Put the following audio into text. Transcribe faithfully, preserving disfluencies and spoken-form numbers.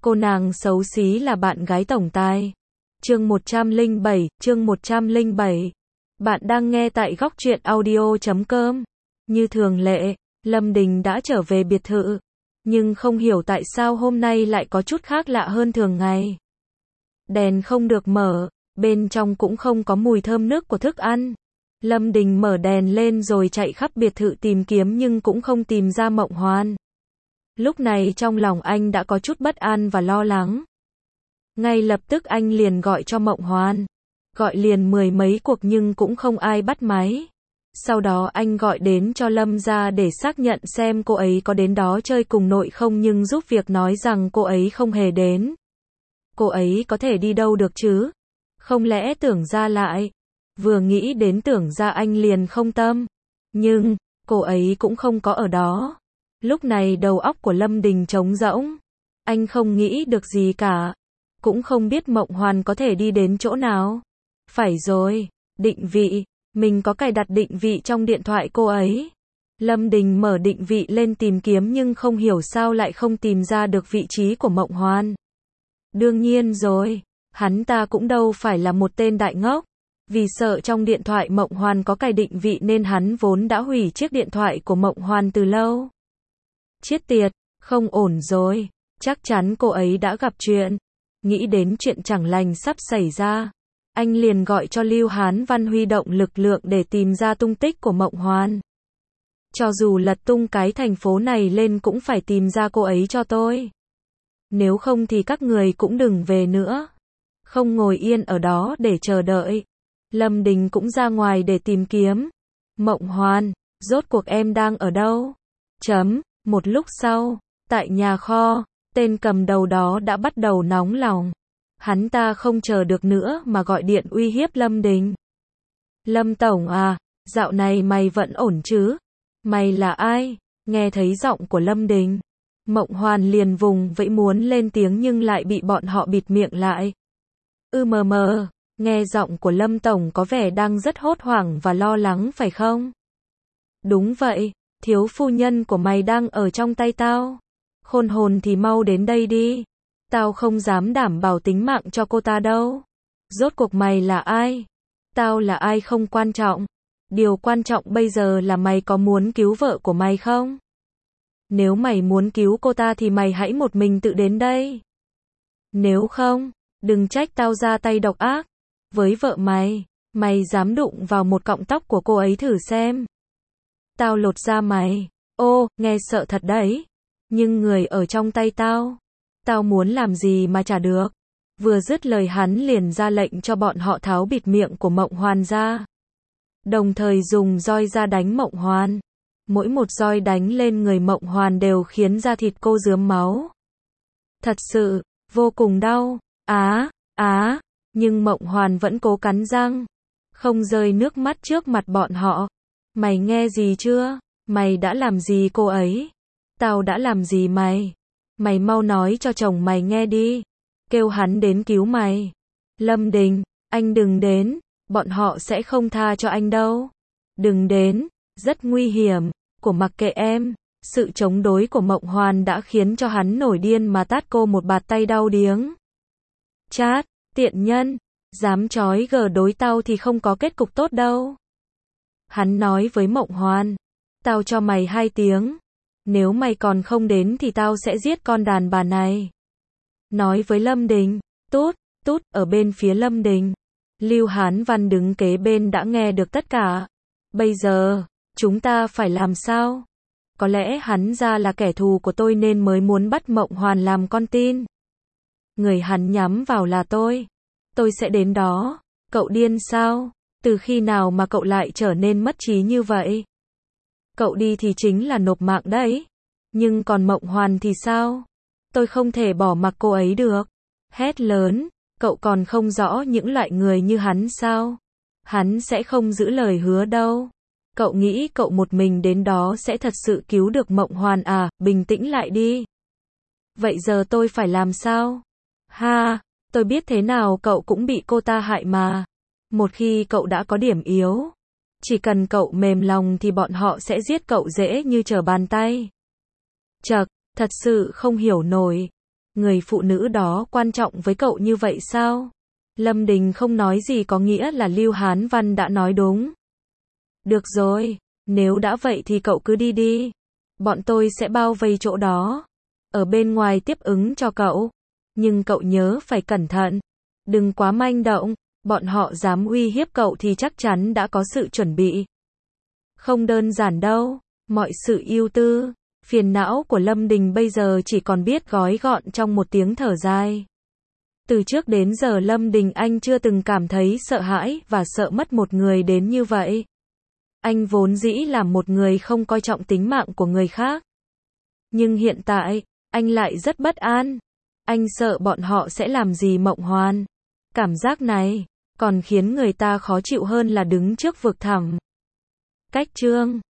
Cô nàng xấu xí là bạn gái tổng tài. Chương một trăm lẻ bảy, chương một trăm lẻ bảy. Bạn đang nghe tại góc truyện audio chấm com. Như thường lệ, Lâm Đình đã trở về biệt thự, nhưng không hiểu tại sao hôm nay lại có chút khác lạ hơn thường ngày. Đèn không được mở, bên trong cũng không có mùi thơm nước của thức ăn. Lâm Đình mở đèn lên rồi chạy khắp biệt thự tìm kiếm nhưng cũng không tìm ra Mộng Hoan. Lúc này trong lòng anh đã có chút bất an và lo lắng. Ngay lập tức anh liền gọi cho Mộng Hoan. Gọi liền mười mấy cuộc nhưng cũng không ai bắt máy. Sau đó anh gọi đến cho Lâm gia để xác nhận xem cô ấy có đến đó chơi cùng nội không, nhưng giúp việc nói rằng cô ấy không hề đến. Cô ấy có thể đi đâu được chứ? Không lẽ Tưởng Gia lại? Vừa nghĩ đến Tưởng Gia anh liền không tâm. Nhưng, cô ấy cũng không có ở đó. Lúc này đầu óc của Lâm Đình trống rỗng. Anh không nghĩ được gì cả. Cũng không biết Mộng Hoan có thể đi đến chỗ nào. Phải rồi, định vị. Mình có cài đặt định vị trong điện thoại cô ấy. Lâm Đình mở định vị lên tìm kiếm nhưng không hiểu sao lại không tìm ra được vị trí của Mộng Hoan. Đương nhiên rồi, hắn ta cũng đâu phải là một tên đại ngốc. Vì sợ trong điện thoại Mộng Hoan có cài định vị nên hắn vốn đã hủy chiếc điện thoại của Mộng Hoan từ lâu. Chết tiệt, không ổn rồi, chắc chắn cô ấy đã gặp chuyện. Nghĩ đến chuyện chẳng lành sắp xảy ra, anh liền gọi cho Lưu Hán Văn huy động lực lượng để tìm ra tung tích của Mộng Hoan. Cho dù lật tung cái thành phố này lên cũng phải tìm ra cô ấy cho tôi. Nếu không thì các người cũng đừng về nữa. Không ngồi yên ở đó để chờ đợi. Lâm Đình cũng ra ngoài để tìm kiếm. Mộng Hoan, rốt cuộc em đang ở đâu? Chấm, một lúc sau, tại nhà kho, tên cầm đầu đó đã bắt đầu nóng lòng. Hắn ta không chờ được nữa mà gọi điện uy hiếp Lâm Đình. Lâm Tổng à, dạo này mày vẫn ổn chứ? Mày là ai? Nghe thấy giọng của Lâm Đình, Mộng Hoan liền vùng vẫy muốn lên tiếng nhưng lại bị bọn họ bịt miệng lại. Ư mờ mờ, nghe giọng của Lâm Tổng có vẻ đang rất hốt hoảng và lo lắng phải không? Đúng vậy, thiếu phu nhân của mày đang ở trong tay tao. Khôn hồn thì mau đến đây đi. Tao không dám đảm bảo tính mạng cho cô ta đâu. Rốt cuộc mày là ai? Tao là ai không quan trọng. Điều quan trọng bây giờ là mày có muốn cứu vợ của mày không? Nếu mày muốn cứu cô ta thì mày hãy một mình tự đến đây. Nếu không, đừng trách tao ra tay độc ác. Với vợ mày, mày dám đụng vào một cọng tóc của cô ấy thử xem. Tao lột da mày. Ô, nghe sợ thật đấy. Nhưng người ở trong tay tao. Tao muốn làm gì mà chả được. Vừa dứt lời hắn liền ra lệnh cho bọn họ tháo bịt miệng của Mộng Hoan ra. Đồng thời dùng roi ra đánh Mộng Hoan. Mỗi một roi đánh lên người Mộng Hoan đều khiến da thịt cô rướm máu. Thật sự, vô cùng đau. Á, á, nhưng Mộng Hoan vẫn cố cắn răng. Không rơi nước mắt trước mặt bọn họ. Mày nghe gì chưa? Mày đã làm gì cô ấy? Tao đã làm gì mày? Mày mau nói cho chồng mày nghe đi. Kêu hắn đến cứu mày. Lâm Đình, anh đừng đến. Bọn họ sẽ không tha cho anh đâu. Đừng đến, rất nguy hiểm. Của mặc kệ em. Sự chống đối của Mộng Hoan đã khiến cho hắn nổi điên mà tát cô một bạt tay đau điếng. Chát, tiện nhân. Dám chói gờ đối tao thì không có kết cục tốt đâu. Hắn nói với Mộng Hoan. Tao cho mày hai tiếng. Nếu mày còn không đến thì tao sẽ giết con đàn bà này. Nói với Lâm Đình. Tút, tút, ở bên phía Lâm Đình. Lưu Hán Văn đứng kế bên đã nghe được tất cả. Bây giờ, chúng ta phải làm sao? Có lẽ hắn ra là kẻ thù của tôi nên mới muốn bắt Mộng Hoan làm con tin. Người hắn nhắm vào là tôi. Tôi sẽ đến đó. Cậu điên sao? Từ khi nào mà cậu lại trở nên mất trí như vậy? Cậu đi thì chính là nộp mạng đấy. Nhưng còn Mộng Hoan thì sao? Tôi không thể bỏ mặc cô ấy được. Hét lớn, cậu còn không rõ những loại người như hắn sao? Hắn sẽ không giữ lời hứa đâu. Cậu nghĩ cậu một mình đến đó sẽ thật sự cứu được Mộng Hoan à? Bình tĩnh lại đi. Vậy giờ tôi phải làm sao? Ha, tôi biết thế nào cậu cũng bị cô ta hại mà. Một khi cậu đã có điểm yếu, chỉ cần cậu mềm lòng thì bọn họ sẽ giết cậu dễ như trở bàn tay. Chậc, thật sự không hiểu nổi. Người phụ nữ đó quan trọng với cậu như vậy sao? Lâm Đình không nói gì có nghĩa là Lưu Hán Văn đã nói đúng. Được rồi, nếu đã vậy thì cậu cứ đi đi. Bọn tôi sẽ bao vây chỗ đó. Ở bên ngoài tiếp ứng cho cậu. Nhưng cậu nhớ phải cẩn thận. Đừng quá manh động. Bọn họ dám uy hiếp cậu thì chắc chắn đã có sự chuẩn bị. Không đơn giản đâu. Mọi sự ưu tư, phiền não của Lâm Đình bây giờ chỉ còn biết gói gọn trong một tiếng thở dài. Từ trước đến giờ Lâm Đình anh chưa từng cảm thấy sợ hãi và sợ mất một người đến như vậy. Anh vốn dĩ là một người không coi trọng tính mạng của người khác. Nhưng hiện tại, anh lại rất bất an. Anh sợ bọn họ sẽ làm gì Mộng Hoàn. Cảm giác này còn khiến người ta khó chịu hơn là đứng trước vực thẳm. Cách chương